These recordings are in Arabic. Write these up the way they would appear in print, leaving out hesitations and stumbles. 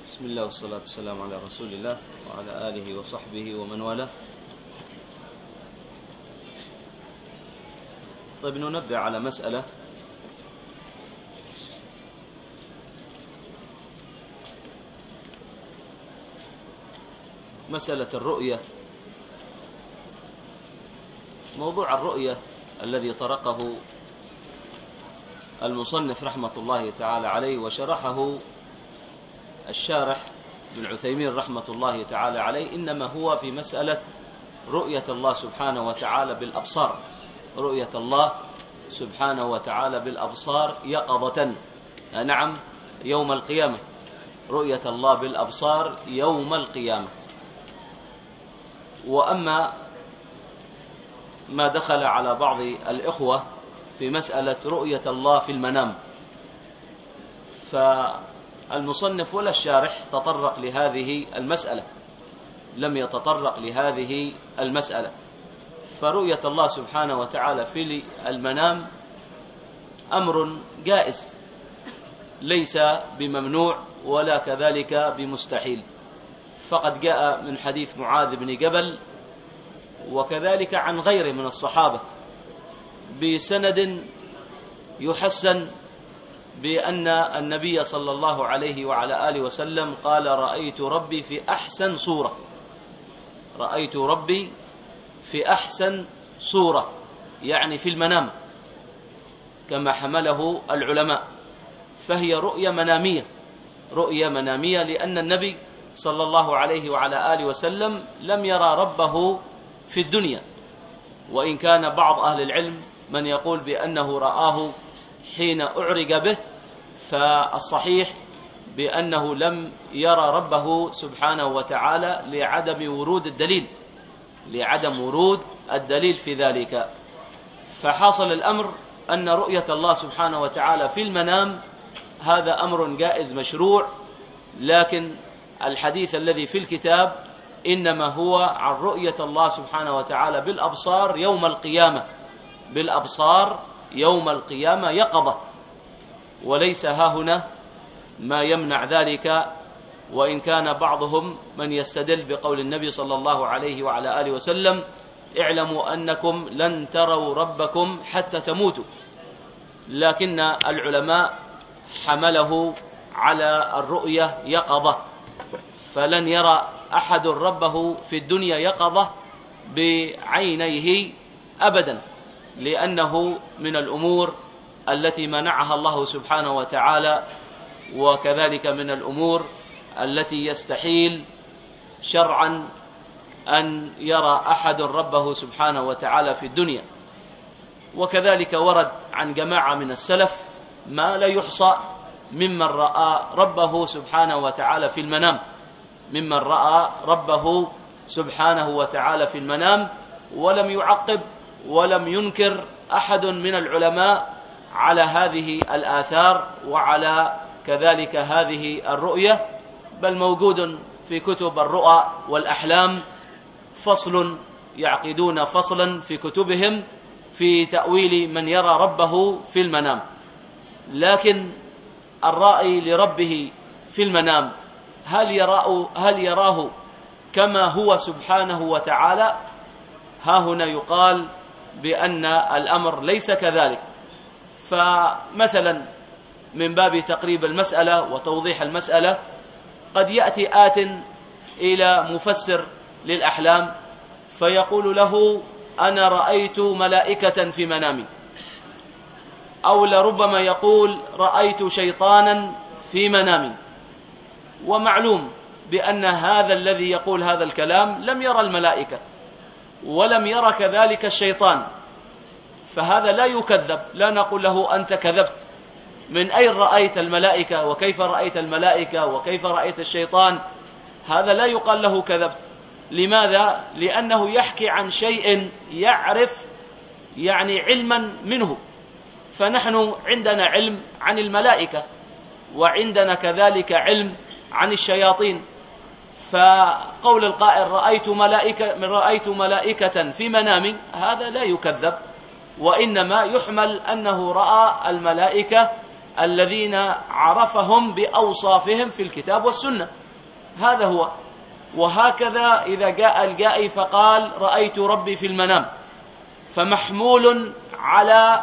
بسم الله والصلاة والسلام على رسول الله وعلى آله وصحبه ومن والاه. طيب، ننبه على مسألة الرؤية. موضوع الرؤية الذي طرقه المصنف رحمة الله تعالى عليه وشرحه الشارح ابن عثيمين رحمة الله تعالى عليه، إنما هو في مسألة رؤية الله سبحانه وتعالى بالأبصار، رؤية الله سبحانه وتعالى بالأبصار يقظة، نعم، يوم القيامة، رؤية الله بالأبصار يوم القيامة. وأما ما دخل على بعض الإخوة في مسألة رؤية الله في المنام، فالمصنف ولا الشارح تطرق لهذه المسألة، لم يتطرق لهذه المسألة. فرؤية الله سبحانه وتعالى في المنام أمر جائز، ليس بممنوع ولا كذلك بمستحيل، فقد جاء من حديث معاذ بن جبل وكذلك عن غيره من الصحابة بسند يحسن بأن النبي صلى الله عليه وعلى آله وسلم قال: رأيت ربي في أحسن صورة، رأيت ربي في أحسن صورة، يعني في المنام، كما حمله العلماء. فهي رؤية منامية، رؤية منامية، لأن النبي صلى الله عليه وعلى آله وسلم لم يرى ربه في الدنيا، وإن كان بعض أهل العلم من يقول بأنه رآه حين أعرج به، فالصحيح بأنه لم يرى ربه سبحانه وتعالى لعدم ورود الدليل، لعدم ورود الدليل في ذلك. فحاصل الأمر أن رؤية الله سبحانه وتعالى في المنام هذا أمر جائز مشروع، لكن الحديث الذي في الكتاب إنما هو عن رؤية الله سبحانه وتعالى بالأبصار يوم القيامة، بالأبصار يوم القيامة يقظة، وليس هاهنا ما يمنع ذلك، وإن كان بعضهم من يستدل بقول النبي صلى الله عليه وعلى آله وسلم: اعلموا أنكم لن تروا ربكم حتى تموتوا، لكن العلماء حمله على الرؤية يقظة، فلن يرى أحد ربه في الدنيا يقظة بعينيه أبدا، لأنه من الأمور التي منعها الله سبحانه وتعالى، وكذلك من الأمور التي يستحيل شرعا أن يرى أحد ربه سبحانه وتعالى في الدنيا. وكذلك ورد عن جماعة من السلف ما لا يحصى ممن رأى ربه سبحانه وتعالى في المنام، ممن رأى ربه سبحانه وتعالى في المنام، ولم يعقب ولم ينكر أحد من العلماء على هذه الآثار وعلى كذلك هذه الرؤية، بل موجود في كتب الرؤى والأحلام فصل، يعقدون فصلا في كتبهم في تأويل من يرى ربه في المنام. لكن الرائي لربه في المنام هل يراه كما هو سبحانه وتعالى؟ ها هنا يقال بأن الأمر ليس كذلك. فمثلا من باب تقريب المسألة وتوضيح المسألة، قد يأتي آت إلى مفسر للأحلام فيقول له: أنا رأيت ملائكة في منامي، أو لربما يقول: رأيت شيطانا في منامي. ومعلوم بأن هذا الذي يقول هذا الكلام لم يرى الملائكة ولم يرى كذلك الشيطان، فهذا لا يكذب، لا نقول له أنت كذبت، من أين رأيت الملائكة وكيف رأيت الملائكة وكيف رأيت الشيطان؟ هذا لا يقال له كذبت. لماذا؟ لأنه يحكي عن شيء يعرف يعني علما منه، فنحن عندنا علم عن الملائكة وعندنا كذلك علم عن الشياطين. فقول القائل رأيت ملائكة في منام هذا لا يكذب، وإنما يحمل أنه رأى الملائكة الذين عرفهم بأوصافهم في الكتاب والسنة، هذا هو. وهكذا إذا جاء الجائي فقال رأيت ربي في المنام، فمحمول على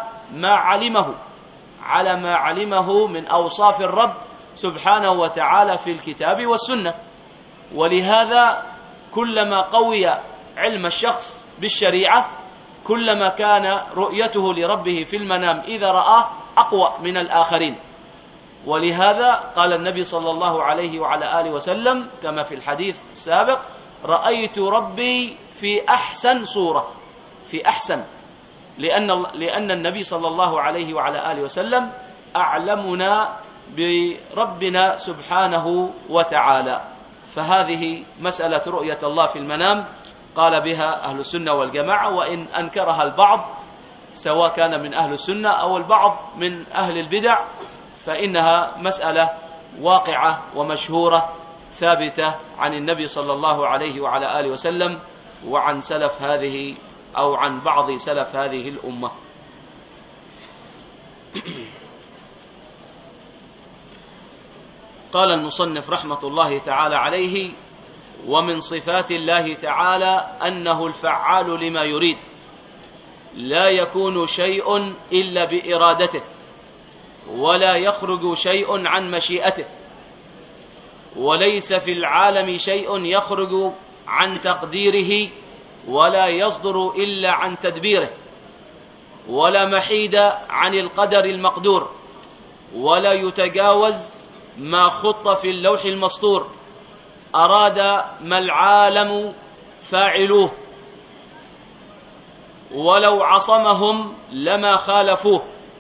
ما علمه من أوصاف الرب سبحانه وتعالى في الكتاب والسنة. ولهذا كلما قوي علم الشخص بالشريعة كلما كان رؤيته لربه في المنام إذا رآه أقوى من الآخرين. ولهذا قال النبي صلى الله عليه وعلى آله وسلم كما في الحديث السابق: رأيت ربي في أحسن صورة، في أحسن، لأن النبي صلى الله عليه وعلى آله وسلم أعلمنا بربنا سبحانه وتعالى. فهذه مسألة رؤية الله في المنام قال بها أهل السنة والجماعة، وإن أنكرها البعض سواء كان من أهل السنة أو البعض من أهل البدع فإنها مسألة واقعة ومشهورة ثابتة عن النبي صلى الله عليه وعلى آله وسلم وعن سلف هذه أو عن بعض سلف هذه الأمة. قال المصنف رحمة الله تعالى عليه: ومن صفات الله تعالى أنه الفعال لما يريد، لا يكون شيء إلا بإرادته، ولا يخرج شيء عن مشيئته، وليس في العالم شيء يخرج عن تقديره، ولا يصدر إلا عن تدبيره، ولا محيد عن القدر المقدور، ولا يتجاوز ما خط في اللوح المسطور. أراد ما العالم فاعلوه، ولو عصمهم لما خالفوه،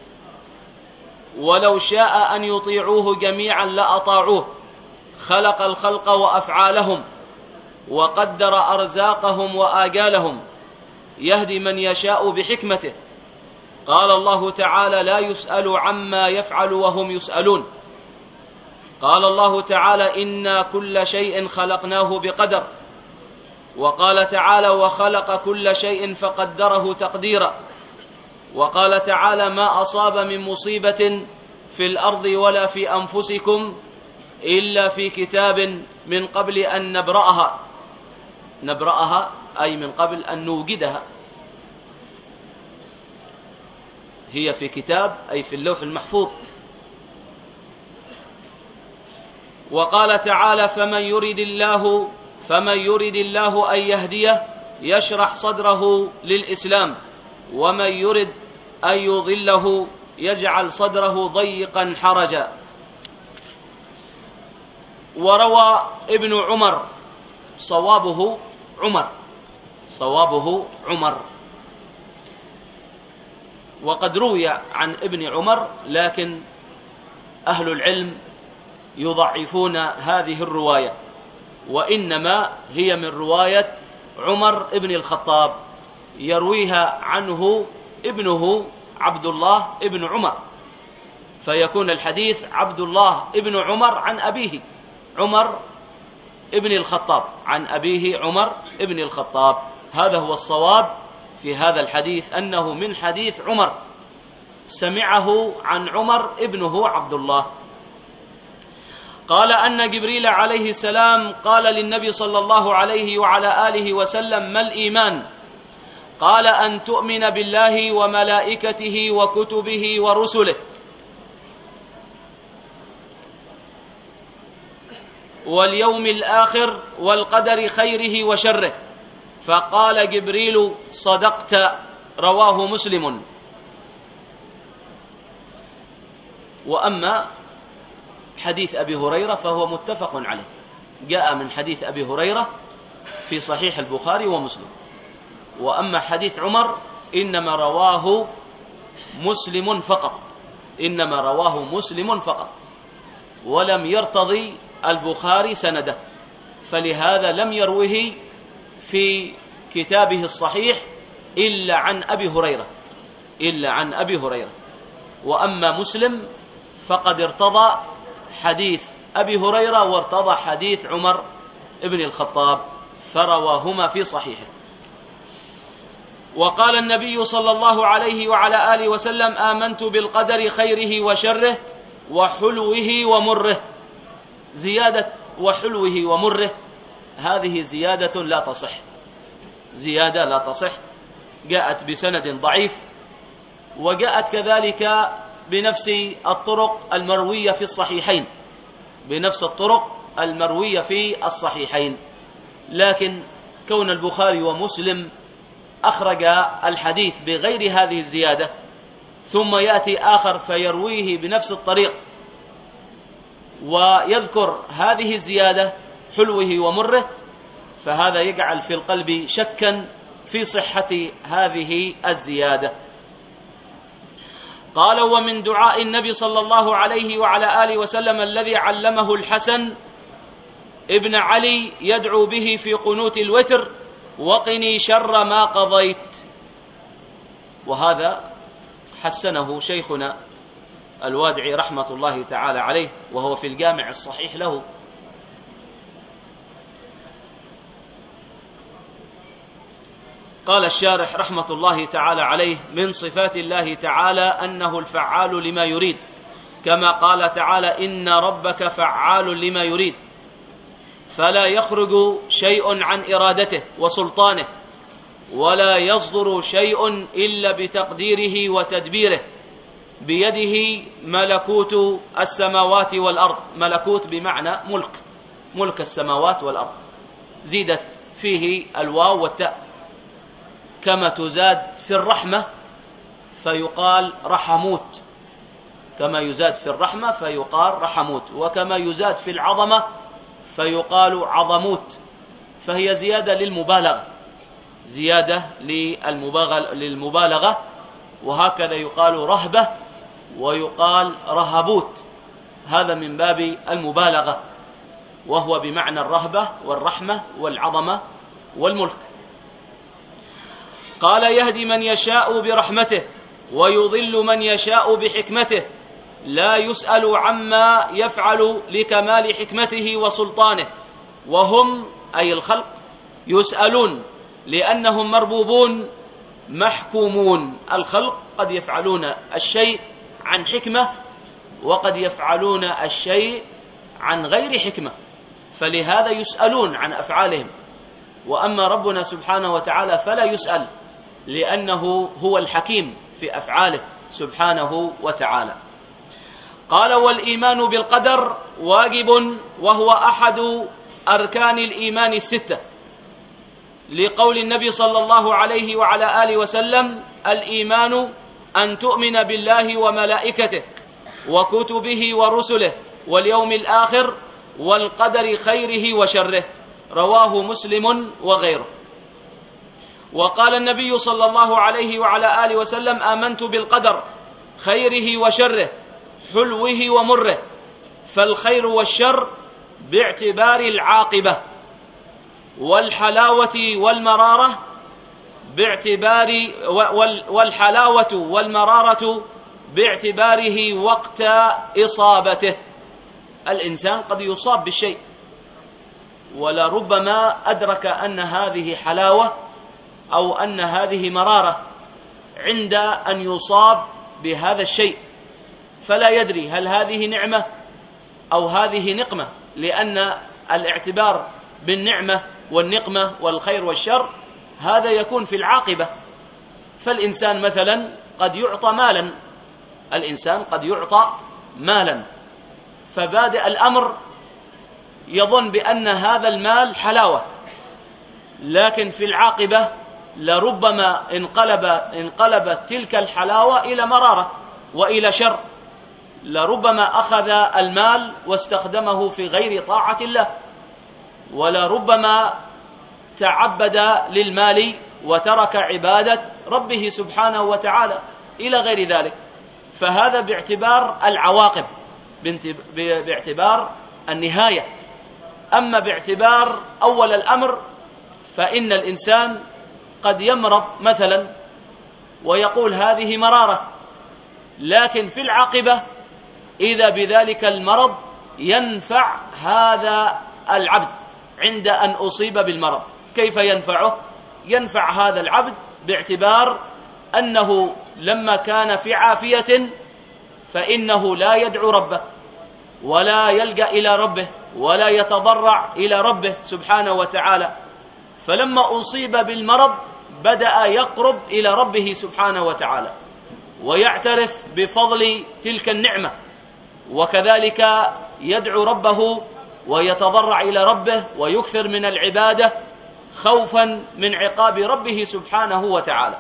ولو شاء أن يطيعوه جميعا لأطاعوه. خلق الخلق وأفعالهم، وقدر أرزاقهم وآجالهم، يهدي من يشاء بحكمته. قال الله تعالى: لا يسأل عما يفعل وهم يسألون. قال الله تعالى: إنا كل شيء خلقناه بقدر. وقال تعالى: وخلق كل شيء فقدره تقديرا. وقال تعالى: ما أصاب من مصيبة في الأرض ولا في أنفسكم إلا في كتاب من قبل أن نبرأها أي من قبل أن نوجدها، هي في كتاب أي في اللوح المحفوظ. وقال تعالى: فمن يرد الله أن يهديه يشرح صدره للإسلام، ومن يرد أن يضله يجعل صدره ضيقا حرجا. وروى ابن عمر، صوابه عمر، وقد روي عن ابن عمر، لكن أهل العلم يضعفون هذه الرواية، وإنما هي من رواية عمر ابن الخطاب، يرويها عنه ابنه عبد الله ابن عمر، فيكون الحديث عبد الله ابن عمر عن أبيه عمر ابن الخطاب، عن أبيه عمر ابن الخطاب. هذا هو الصواب في هذا الحديث، أنه من حديث عمر، سمعه عن عمر ابنه عبد الله. قال أن جبريل عليه السلام قال للنبي صلى الله عليه وعلى آله وسلم: ما الإيمان؟ قال: أن تؤمن بالله وملائكته وكتبه ورسله واليوم الآخر والقدر خيره وشره. فقال جبريل: صدقت. رواه مسلم. وأما حديث أبي هريرة فهو متفق عليه، جاء من حديث أبي هريرة في صحيح البخاري ومسلم. وأما حديث عمر إنما رواه مسلم فقط، ولم يرتضي البخاري سنده، فلهذا لم يروه في كتابه الصحيح إلا عن أبي هريرة. وأما مسلم فقد ارتضى حديث أبي هريرة وارتضى حديث عمر ابن الخطاب، فرواهما في صحيحه. وقال النبي صلى الله عليه وعلى آله وسلم: آمنت بالقدر خيره وشره وحلوه ومره. زيادة وحلوه ومره هذه زيادة لا تصح، زيادة لا تصح، جاءت بسند ضعيف، وجاءت كذلك بنفس الطرق المروية في الصحيحين، بنفس الطرق المروية في الصحيحين. لكن كون البخاري ومسلم أخرج الحديث بغير هذه الزيادة، ثم يأتي آخر فيرويه بنفس الطريق ويذكر هذه الزيادة حلوه ومره، فهذا يجعل في القلب شكا في صحة هذه الزيادة. قال: ومن دعاء النبي صلى الله عليه وعلى آله وسلم الذي علمه الحسن ابن علي يدعو به في قنوت الوتر: وقني شر ما قضيت. وهذا حسنه شيخنا الوادعي رحمة الله تعالى عليه، وهو في الجامع الصحيح له. قال الشارح رحمة الله تعالى عليه: من صفات الله تعالى أنه الفعال لما يريد، كما قال تعالى: إن ربك فعال لما يريد، فلا يخرج شيء عن إرادته وسلطانه، ولا يصدر شيء إلا بتقديره وتدبيره، بيده ملكوت السماوات والأرض. ملكوت بمعنى ملك، ملك السماوات والأرض، زيدت فيه الواو والتاء، كما تزاد في الرحمة فيقال رحموت، كما يزاد في الرحمة فيقال رحموت، وكما يزاد في العظمة فيقال عظموت، فهي زيادة للمبالغة، زيادة للمبالغة. وهكذا يقال رهبة ويقال رهبوت، هذا من باب المبالغة، وهو بمعنى الرهبة والرحمة والعظمة والملك. قال: يهدي من يشاء برحمته ويضل من يشاء بحكمته، لا يسأل عما يفعل لكمال حكمته وسلطانه، وهم أي الخلق يسألون لأنهم مربوبون محكومون. الخلق قد يفعلون الشيء عن حكمة، وقد يفعلون الشيء عن غير حكمة، فلهذا يسألون عن أفعالهم. وأما ربنا سبحانه وتعالى فلا يسأل، لأنه هو الحكيم في أفعاله سبحانه وتعالى. قال: والإيمان بالقدر واجب، وهو أحد أركان الإيمان الستة، لقول النبي صلى الله عليه وعلى آله وسلم: الإيمان أن تؤمن بالله وملائكته وكتبه ورسله واليوم الآخر والقدر خيره وشره. رواه مسلم وغيره. وقال النبي صلى الله عليه وعلى آله وسلم: آمنت بالقدر خيره وشره حلوه ومره، فالخير والشر باعتبار العاقبة، والحلاوة والمرارة باعتباره وقت إصابته. الإنسان قد يصاب بالشيء ولربما أدرك أن هذه حلاوة أو أن هذه مرارة عند أن يصاب بهذا الشيء، فلا يدري هل هذه نعمة أو هذه نقمة، لأن الاعتبار بالنعمة والنقمة والخير والشر هذا يكون في العاقبة. فالإنسان مثلا قد يعطى مالا، الإنسان قد يعطى مالا، فبادئ الأمر يظن بأن هذا المال حلاوة، لكن في العاقبة لربما انقلبت تلك الحلاوة إلى مرارة وإلى شر. لربما أخذ المال واستخدمه في غير طاعة الله، ولربما تعبد للمال وترك عبادة ربه سبحانه وتعالى إلى غير ذلك. فهذا باعتبار العواقب، باعتبار النهاية. أما باعتبار أول الأمر فإن الإنسان قد يمرض مثلا ويقول هذه مرارة، لكن في العاقبة إذا بذلك المرض ينفع هذا العبد عند أن أصيب بالمرض. كيف ينفعه؟ ينفع هذا العبد باعتبار أنه لما كان في عافية فإنه لا يدعو ربه ولا يلجأ إلى ربه ولا يتضرع إلى ربه سبحانه وتعالى، فلما أصيب بالمرض بدأ يقرب إلى ربه سبحانه وتعالى ويعترف بفضل تلك النعمة، وكذلك يدعو ربه ويتضرع إلى ربه ويكثر من العبادة خوفا من عقاب ربه سبحانه وتعالى.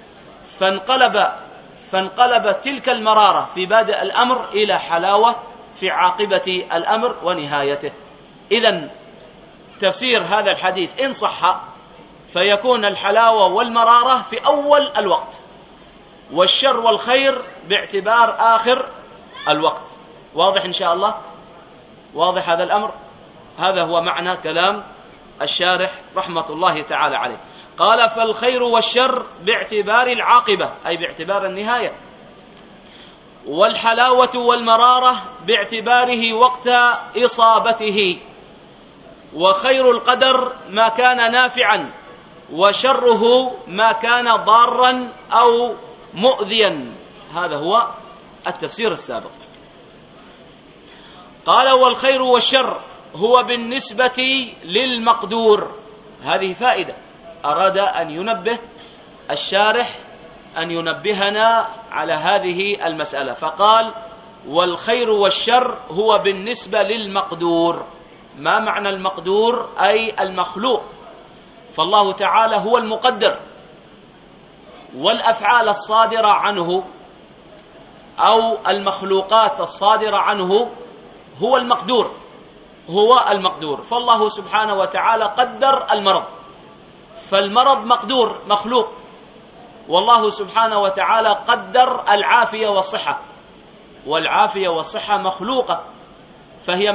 فانقلب تلك المرارة في بادئ الأمر إلى حلاوة في عاقبة الأمر ونهايته. إذن تفسير هذا الحديث إن صح فيكون الحلاوة والمرارة في أول الوقت، والشر والخير باعتبار آخر الوقت. واضح إن شاء الله؟ واضح هذا الأمر؟ هذا هو معنى كلام الشارح رحمة الله تعالى عليه. قال: فالخير والشر باعتبار العاقبة، أي باعتبار النهاية، والحلاوة والمرارة باعتباره وقت إصابته. وخير القدر ما كان نافعا، وشره ما كان ضارا أو مؤذيا. هذا هو التفسير السابق. قال: والخير والشر هو بالنسبة للمقدور. هذه فائدة أراد أن ينبه الشارح، أن ينبهنا على هذه المسألة، فقال: والخير والشر هو بالنسبة للمقدور. ما معنى المقدور؟ أي المخلوق، فالله تعالى هو المقدر، والأفعال الصادرة عنه أو المخلوقات الصادرة عنه هو المقدور، هو المقدور. فالله سبحانه وتعالى قدر المرض، فالمرض مقدور مخلوق، والله سبحانه وتعالى قدر العافية والصحة، والعافية والصحة مخلوقة، فهي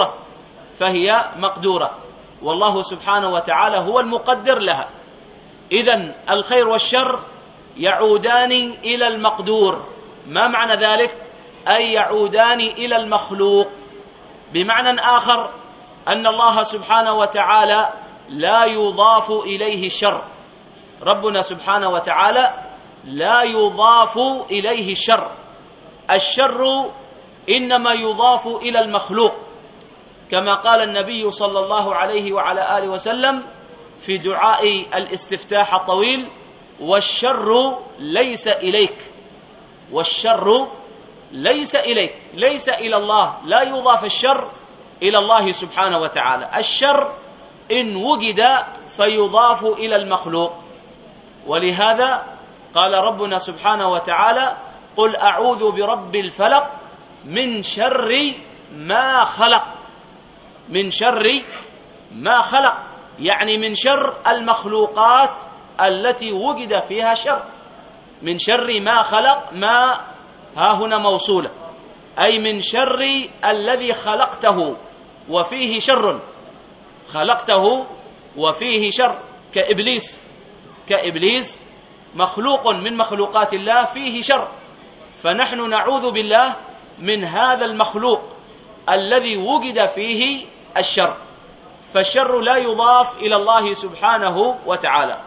مقدورة، والله سبحانه وتعالى هو المقدر لها. إذن الخير والشر يعودان إلى المقدور. ما معنى ذلك؟ أي يعودان إلى المخلوق. بمعنى آخر أن الله سبحانه وتعالى لا يضاف إليه الشر، ربنا سبحانه وتعالى لا يضاف إليه الشر. الشر إنما يضاف إلى المخلوق، كما قال النبي صلى الله عليه وعلى آله وسلم في دعاء الاستفتاح الطويل: والشر ليس إليك، والشر ليس إليك، ليس إلى الله، لا يضاف الشر إلى الله سبحانه وتعالى. الشر إن وجد فيضاف إلى المخلوق، ولهذا قال ربنا سبحانه وتعالى: قل أعوذ برب الفلق من شر ما خلق. من شر ما خلق يعني من شر المخلوقات التي وجد فيها شر. من شر ما خلق، ما ها هنا موصولة، أي من شر الذي خلقته وفيه شر، خلقته وفيه شر، كإبليس مخلوق من مخلوقات الله فيه شر، فنحن نعوذ بالله من هذا المخلوق الذي وجد فيه الشر، فالشر لا يضاف إلى الله سبحانه وتعالى.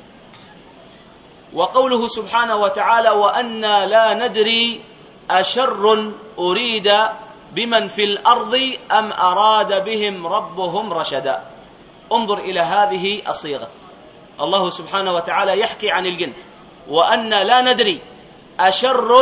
وقوله سبحانه وتعالى: وأنا لا ندري أشر أريد بمن في الأرض أم أراد بهم ربهم رشدا. انظر إلى هذه الصيغة، الله سبحانه وتعالى يحكي عن الجن: وأنا لا ندري أشر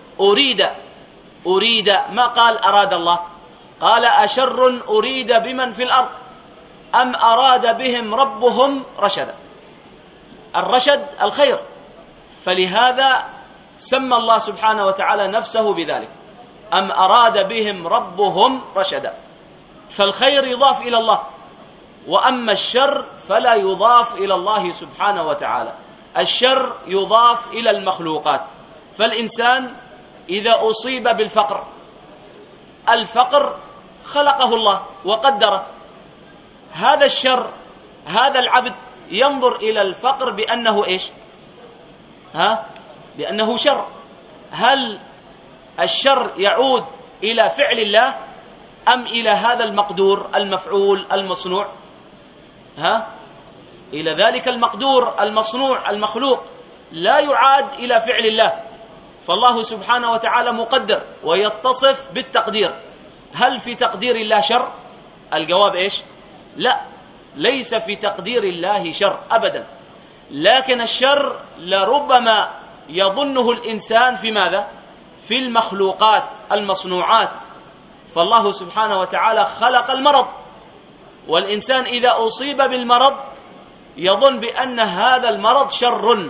أريد، ما قال أراد الله، قال أشر أريد بمن في الأرض أم أراد بهم ربهم رشدا. الرشد الخير، فلهذا سمى الله سبحانه وتعالى نفسه بذلك: أم أراد بهم ربهم رشدا. فالخير يضاف إلى الله، وأما الشر فلا يضاف إلى الله سبحانه وتعالى، الشر يضاف إلى المخلوقات. فالإنسان إذا أصيب بالفقر، الفقر خلقه الله وقدره، هذا الشر، هذا العبد ينظر إلى الفقر بأنه إيش؟ بأنه شر. هل الشر يعود إلى فعل الله أم إلى هذا المقدور المفعول المصنوع؟ إلى ذلك المقدور المصنوع المخلوق، لا يعاد إلى فعل الله. فالله سبحانه وتعالى مقدر ويتصف بالتقدير. هل في تقدير الله شر؟ الجواب إيش؟ لا، ليس في تقدير الله شر أبدا، لكن الشر لربما يظنه الإنسان في ماذا؟ في المخلوقات المصنوعات. فالله سبحانه وتعالى خلق المرض، والإنسان إذا أصيب بالمرض يظن بأن هذا المرض شر،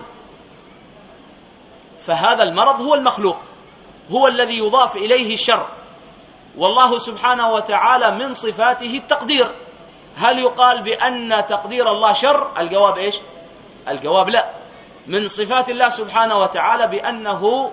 فهذا المرض هو المخلوق، هو الذي يضاف إليه الشر. والله سبحانه وتعالى من صفاته التقدير. هل يقال بأن تقدير الله شر؟ الجواب إيش؟ الجواب لا. من صفات الله سبحانه وتعالى بأنه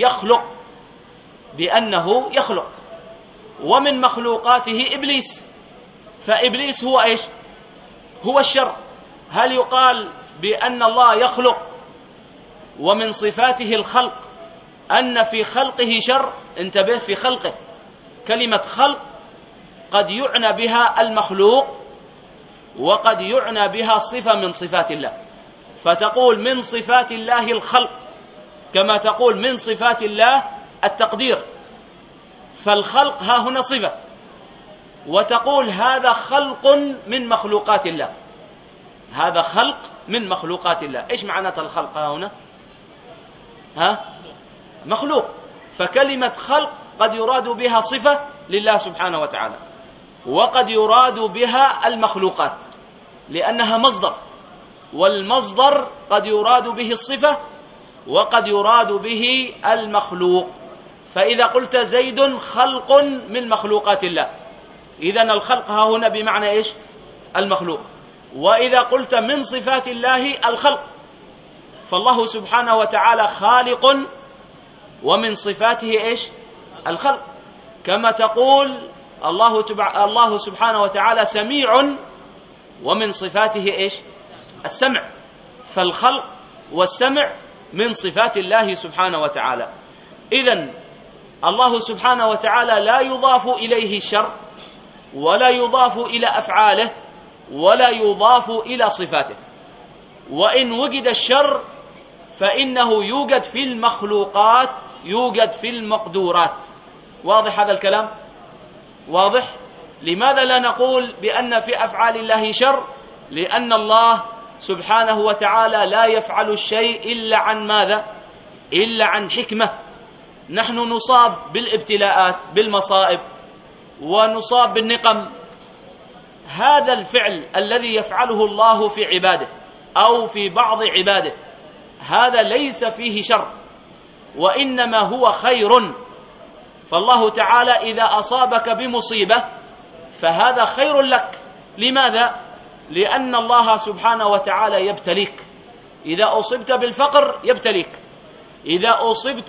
يخلق، ومن مخلوقاته إبليس، فإبليس هو إيش؟ هو الشر. هل يقال بأن الله يخلق ومن صفاته الخلق أن في خلقه شر؟ انتبه، في خلقه. كلمة خلق قد يعنى بها المخلوق وقد يعنى بها صفة من صفات الله، فتقول من صفات الله الخلق كما تقول من صفات الله التقدير، فالخلق ها هنا صفة، وتقول هذا خلق من مخلوقات الله، هذا خلق من مخلوقات الله. إيش معنى الخلق ها هنا؟ مخلوق. فكلمة خلق قد يراد بها صفة لله سبحانه وتعالى، وقد يراد بها المخلوقات لأنها مصدر، والمصدر قد يراد به الصفة وقد يراد به المخلوق. فإذا قلت زيد خلق من مخلوقات الله، إذن الخلق ها هنا بمعنى إيش؟ المخلوق. وإذا قلت من صفات الله الخلق، فالله سبحانه وتعالى خالق ومن صفاته إيش؟ الخلق. كما تقول الله سبحانه وتعالى سميع ومن صفاته إيش؟ السمع. فالخلق والسمع من صفات الله سبحانه وتعالى. إذن الله سبحانه وتعالى لا يضاف إليه الشر ولا يضاف إلى أفعاله ولا يضاف إلى صفاته. وإن وجد الشر فإنه يوجد في المخلوقات، يوجد في المقدورات. واضح هذا الكلام؟ واضح؟ لماذا لا نقول بأن في أفعال الله شر؟ لأن الله سبحانه وتعالى لا يفعل الشيء إلا عن ماذا؟ إلا عن حكمة. نحن نصاب بالابتلاءات، بالمصائب، ونصاب بالنقم. هذا الفعل الذي يفعله الله في عباده أو في بعض عباده هذا ليس فيه شر، وإنما هو خير. فالله تعالى إذا أصابك بمصيبة فهذا خير لك. لماذا؟ لأن الله سبحانه وتعالى يبتليك. إذا أصبت بالفقر يبتليك، إذا أصبت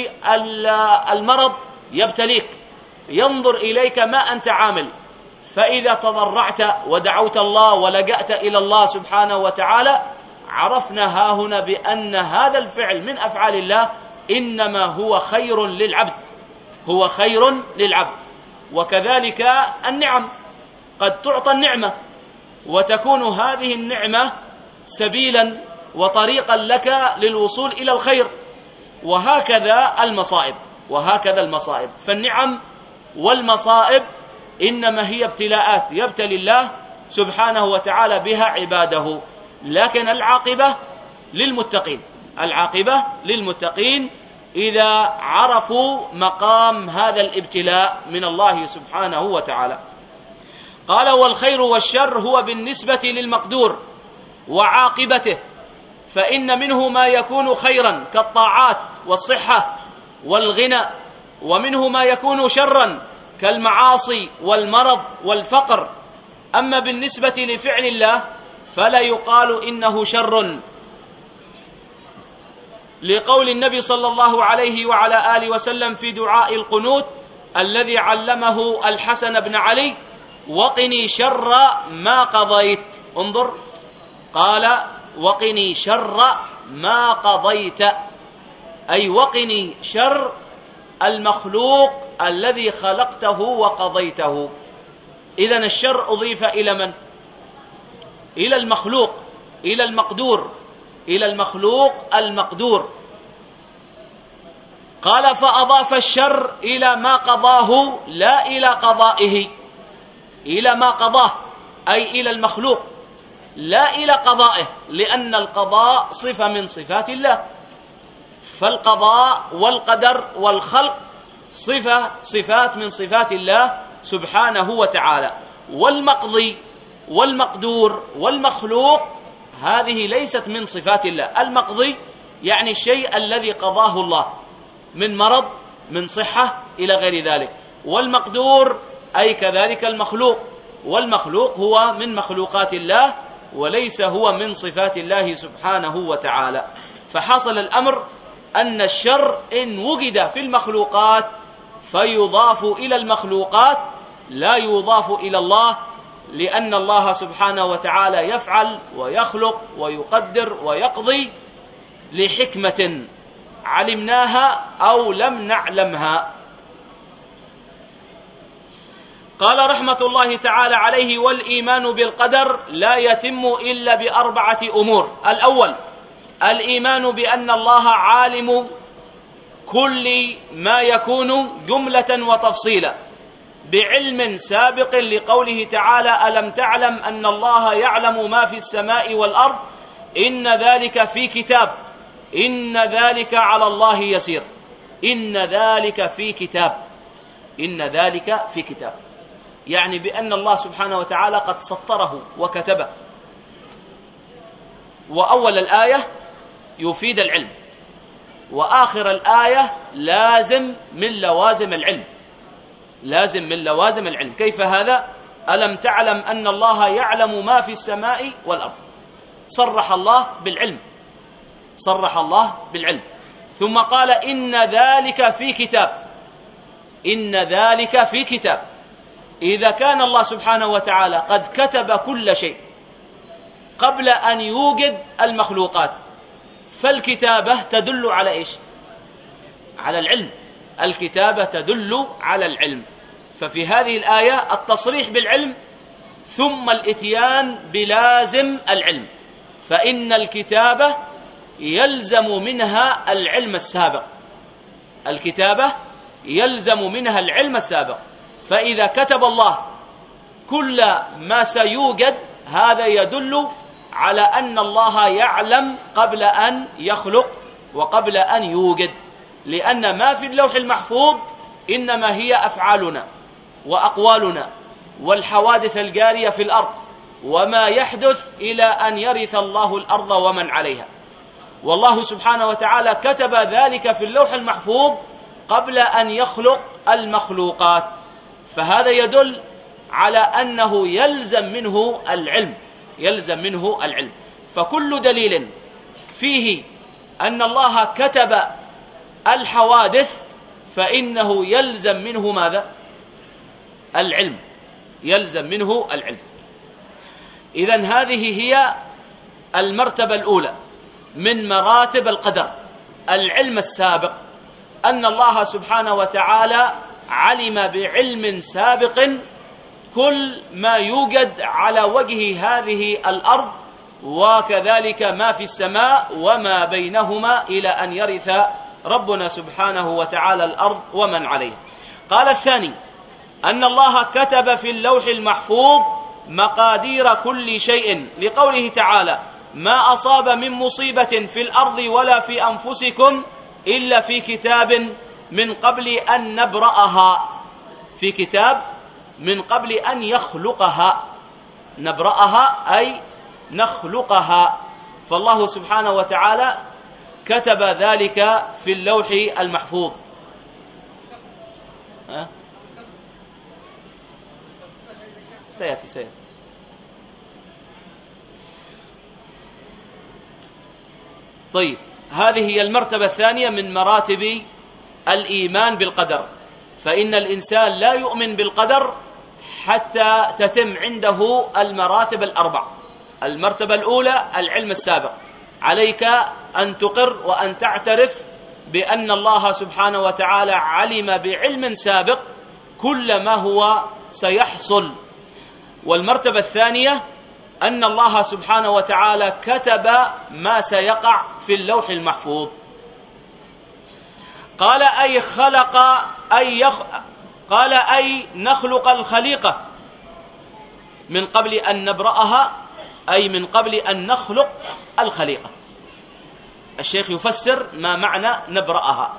بالمرض يبتليك، ينظر إليك ما أنت عامل. فإذا تضرعت ودعوت الله ولجأت إلى الله سبحانه وتعالى عرفنا ها هنا بأن هذا الفعل من أفعال الله إنما هو خير للعبد، هو خير للعبد. وكذلك النعم، قد تعطى النعمة وتكون هذه النعمة سبيلا وطريقا لك للوصول إلى الخير، وهكذا المصائب، وهكذا المصائب. فالنعم والمصائب إنما هي ابتلاءات يبتلي الله سبحانه وتعالى بها عباده. لكن العاقبة للمتقين، العاقبة للمتقين إذا عرفوا مقام هذا الابتلاء من الله سبحانه وتعالى. قال والخير والشر هو بالنسبة للمقدور وعاقبته، فإن منه ما يكون خيرا كالطاعات والصحة والغنى، ومنه ما يكون شرا كالمعاصي والمرض والفقر. أما بالنسبة لفعل الله فلا يقال إنه شر، لقول النبي صلى الله عليه وعلى آله وسلم في دعاء القنوت الذي علمه الحسن بن علي: وقني شر ما قضيت. انظر، قال وقني شر ما قضيت، أي وقني شر المخلوق الذي خلقته وقضيته. إذن الشر أضيف إلى من؟ إلى المخلوق، إلى المقدور، إلى المخلوق المقدور. قال فأضاف الشر إلى ما قضاه لا إلى قضائه، إلى ما قضاه أي إلى المخلوق لا إلى قضائه، لأن القضاء صفة من صفات الله، فالقضاء والقدر والخلق صفات من صفات الله سبحانه وتعالى. والمقضي والمقدور والمخلوق هذه ليست من صفات الله. المقضي يعني الشيء الذي قضاه الله من مرض من صحة إلى غير ذلك، والمقدور أي كذلك المخلوق، والمخلوق هو من مخلوقات الله وليس هو من صفات الله سبحانه وتعالى. فحصل الأمر أن الشر إن وجد في المخلوقات فيضاف إلى المخلوقات لا يضاف إلى الله، لأن الله سبحانه وتعالى يفعل ويخلق ويقدر ويقضي لحكمة علمناها أو لم نعلمها. قال رحمة الله تعالى عليه: والإيمان بالقدر لا يتم إلا بأربعة أمور. الأول الإيمان بأن الله عالم كل ما يكون جملة وتفصيلا بعلم سابق، لقوله تعالى: ألم تعلم أن الله يعلم ما في السماء والأرض إن ذلك في كتاب إن ذلك على الله يسير. إن ذلك في كتاب، إن ذلك في كتاب، يعني بأن الله سبحانه وتعالى قد سطره وكتبه. وأول الآية يفيد العلم، وآخر الآية لازم من لوازم العلم، لازم من لوازم العلم. كيف هذا؟ ألم تعلم أن الله يعلم ما في السماء والأرض، صرح الله بالعلم، صرح الله بالعلم. ثم قال: إن ذلك في كتاب، إن ذلك في كتاب. إذا كان الله سبحانه وتعالى قد كتب كل شيء قبل أن يوجد المخلوقات، فالكتابة تدل على إيش؟ على العلم. الكتابة تدل على العلم. ففي هذه الآية التصريح بالعلم ثم الإتيان بلازم العلم، فإن الكتابة يلزم منها العلم السابق، الكتابة يلزم منها العلم السابق. فإذا كتب الله كل ما سيوجد هذا يدل على أن الله يعلم قبل أن يخلق وقبل أن يوجد، لأن ما في اللوح المحفوظ إنما هي أفعالنا وأقوالنا والحوادث الجارية في الأرض وما يحدث إلى أن يرث الله الأرض ومن عليها. والله سبحانه وتعالى كتب ذلك في اللوح المحفوظ قبل أن يخلق المخلوقات، فهذا يدل على أنه يلزم منه العلم، يلزم منه العلم. فكل دليل فيه أن الله كتب الحوادث فإنه يلزم منه ماذا؟ العلم، يلزم منه العلم. إذن هذه هي المرتبة الأولى من مراتب القدر، العلم السابق، أن الله سبحانه وتعالى علم بعلم سابق كل ما يوجد على وجه هذه الأرض وكذلك ما في السماء وما بينهما إلى أن يرث ربنا سبحانه وتعالى الأرض ومن عليها. قال الثاني: أن الله كتب في اللوح المحفوظ مقادير كل شيء، لقوله تعالى: ما أصاب من مصيبة في الأرض ولا في أنفسكم إلا في كتاب من قبل أن نبرأها، في كتاب من قبل أن يخلقها. نبرأها أي نخلقها، فالله سبحانه وتعالى كتب ذلك في اللوح المحفوظ. سيأتي. طيب، هذه هي المرتبة الثانية من مراتب الإيمان بالقدر. فإن الإنسان لا يؤمن بالقدر حتى تتم عنده المراتب الأربع. المرتبة الأولى العلم السابق، عليك أن تقر وأن تعترف بأن الله سبحانه وتعالى علم بعلم سابق كل ما هو سيحصل. والمرتبة الثانية أن الله سبحانه وتعالى كتب ما سيقع في اللوح المحفوظ. قال أي خلق قال أي نخلق الخليقة من قبل أن نبرأها، أي من قبل أن نخلق الخليقة. الشيخ يفسر ما معنى نبرأها.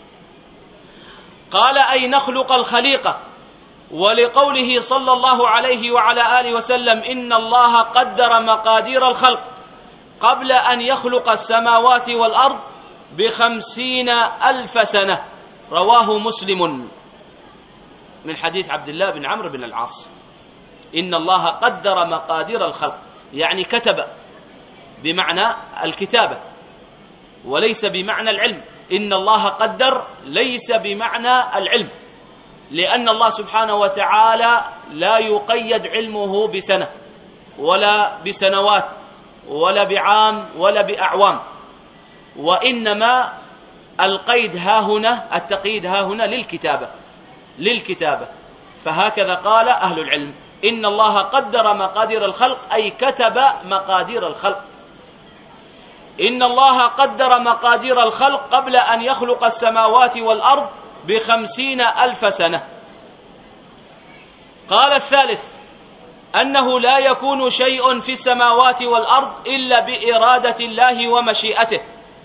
قال أي نخلق الخليقة، ولقوله صلى الله عليه وعلى آله وسلم إن الله قدر مقادير الخلق قبل أن يخلق السماوات والأرض ب50,000 سنة، رواه مسلم من حديث عبد الله بن عمرو بن العاص. إن الله قدر مقادير الخلق، يعني كتب بمعنى الكتابة وليس بمعنى العلم. إن الله قدر ليس بمعنى العلم، لأن الله سبحانه وتعالى لا يقيد علمه بسنة ولا بسنوات ولا بعام ولا بأعوام، وإنما القيد ها هنا، التقييد ها هنا للكتابة. فهكذا قال أهل العلم: إن الله قدر مقادير الخلق، أي كتب مقادير الخلق. إن الله قدر مقادير الخلق قبل أن يخلق السماوات والأرض ب50,000 سنة. قال الثالث: أنه لا يكون شيء في السماوات والأرض إلا بإرادة الله ومشيئته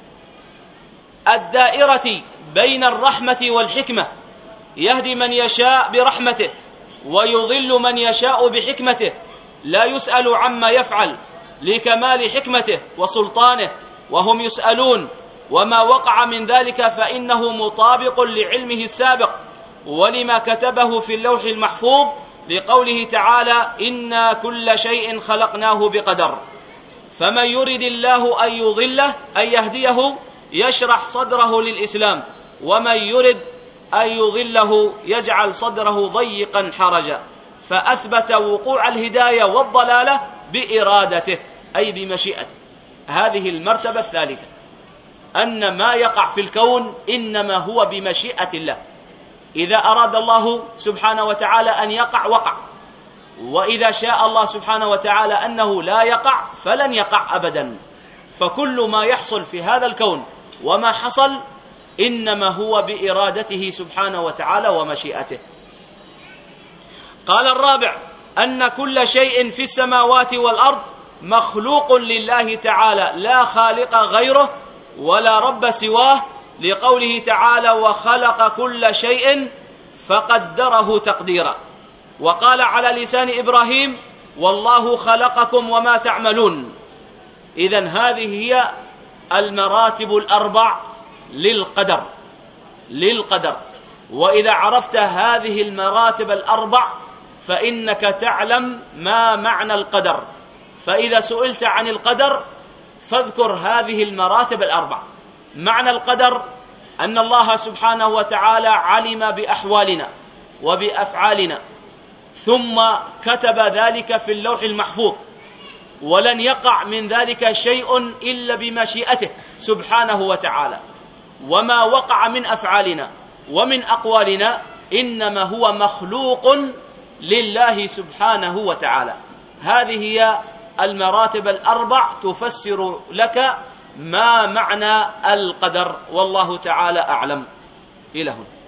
الدائرة بين الرحمة والحكمة، يهدي من يشاء برحمته ويضل من يشاء بحكمته، لا يسأل عما يفعل لكمال حكمته وسلطانه وهم يسألون، وما وقع من ذلك فإنه مطابق لعلمه السابق ولما كتبه في اللوح المحفوظ، لقوله تعالى: إنا كل شيء خلقناه بقدر. فمن يرد الله أن يضله أن يهديه يشرح صدره للإسلام، ومن يرد أن يضله يجعل صدره ضيقا حرجا. فأثبت وقوع الهداية والضلالة بإرادته، أي بمشيئته. هذه المرتبة الثالثة، أن ما يقع في الكون إنما هو بمشيئة الله. إذا أراد الله سبحانه وتعالى أن يقع وقع، وإذا شاء الله سبحانه وتعالى أنه لا يقع فلن يقع أبدا. فكل ما يحصل في هذا الكون وما حصل إنما هو بإرادته سبحانه وتعالى ومشيئته. قال الرابع: أن كل شيء في السماوات والأرض مخلوق لله تعالى، لا خالق غيره ولا رب سواه، لقوله تعالى: وخلق كل شيء فقدره تقديرا. وقال على لسان إبراهيم: والله خلقكم وما تعملون. إذن هذه هي المراتب الأربع للقدر. وإذا عرفت هذه المراتب الأربع فإنك تعلم ما معنى القدر. فإذا سئلت عن القدر فاذكر هذه المراتب الأربع. معنى القدر أن الله سبحانه وتعالى علم بأحوالنا وبأفعالنا، ثم كتب ذلك في اللوح المحفوظ، ولن يقع من ذلك شيء إلا بمشيئته سبحانه وتعالى. وما وقع من أفعالنا ومن أقوالنا إنما هو مخلوق لله سبحانه وتعالى. هذه هي المراتب الأربع تفسر لك ما معنى القدر، والله تعالى أعلم. إلى هنا.